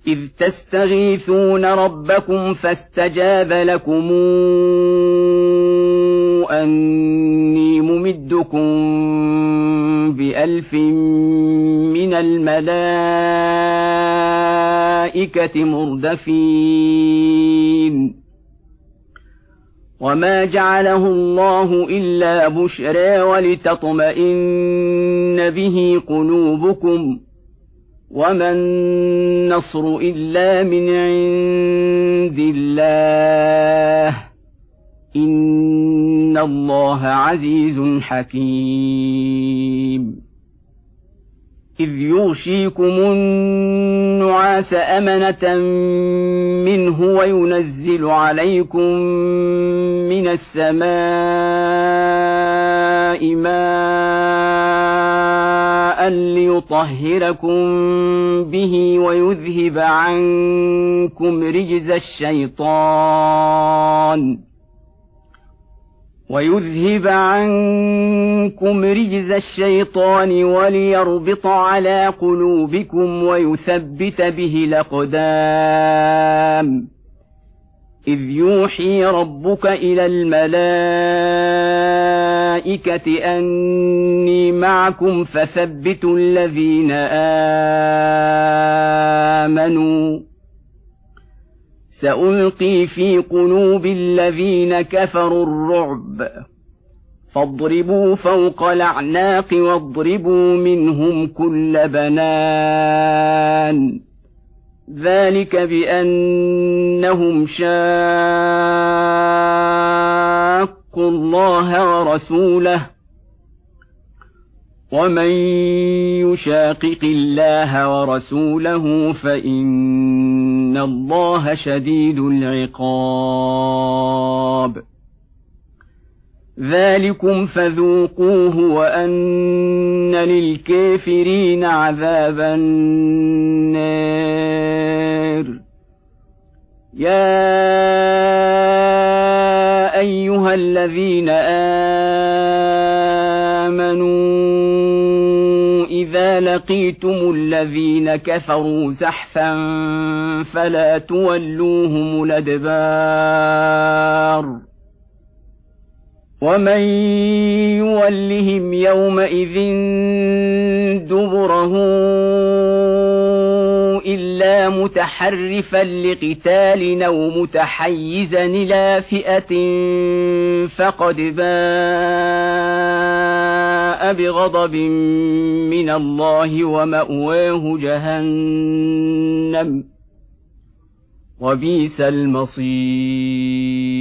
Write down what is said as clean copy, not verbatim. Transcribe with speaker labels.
Speaker 1: إذ تستغيثون ربكم فاستجاب لكم أني ممدكم ب1000 من الملائكة مردفين وما جعله الله إلا بشرى ولتطمئن به قلوبكم وما النصر إلا من عند الله إن الله عزيز حكيم إذ يغشيكم النعاس أمنة منه وينزل عليكم من السماء ماء ليطهركم به ويذهب عنكم رجز الشيطان وليربط على قلوبكم ويثبت به الأقدام إذ يوحي ربك إلى الملائكة أني معكم فثبتوا الذين آمنوا سألقي في قلوب الذين كفروا الرعب فاضربوا فوق الأعناق واضربوا منهم كل بنان ذلك بأنهم شاقوا الله ورسوله ومن يشاقق الله ورسوله فإن الله شديد العقاب ذلكم فذوقوه وأن للكافرين عذاب النار يا أيها الذين آمنوا إذا لقيتم الذين كفروا زحفا فلا تولوهم الأدبار ومن يولهم يومئذ دبره إلا متحرفا لقتال أو متحيزا إلى فئة فقد باء بغضب من الله ومأواه جهنم وبئس المصير